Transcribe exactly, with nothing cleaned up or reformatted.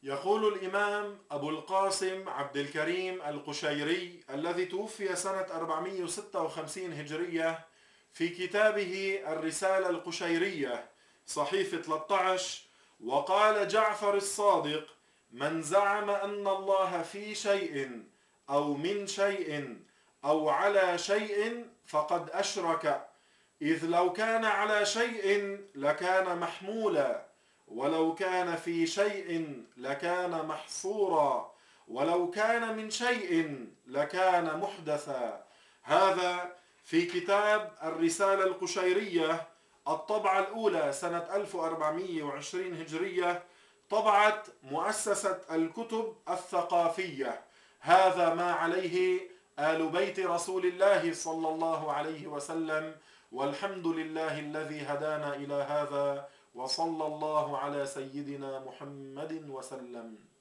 يقول الإمام أبو القاسم عبد الكريم القشيري الذي توفي سنة أربعمئة وستة وخمسين هجرية في كتابه الرسالة القشيرية صحيفة ثلاثة عشر: وقال جعفر الصادق: من زعم أن الله في شيء أو من شيء أو على شيء فقد أشرك، إذ لو كان على شيء لكان محمولا، ولو كان في شيء لكان محصورا، ولو كان من شيء لكان محدثا. هذا في كتاب الرسالة القشيرية الطبعة الأولى سنة ألف وأربعمئة وعشرين هجرية، طبعة مؤسسة الكتب الثقافية. هذا ما عليه آل بيت رسول الله صلى الله عليه وسلم، والحمد لله الذي هدانا إلى هذا، وصلى الله على سيدنا محمد وسلم.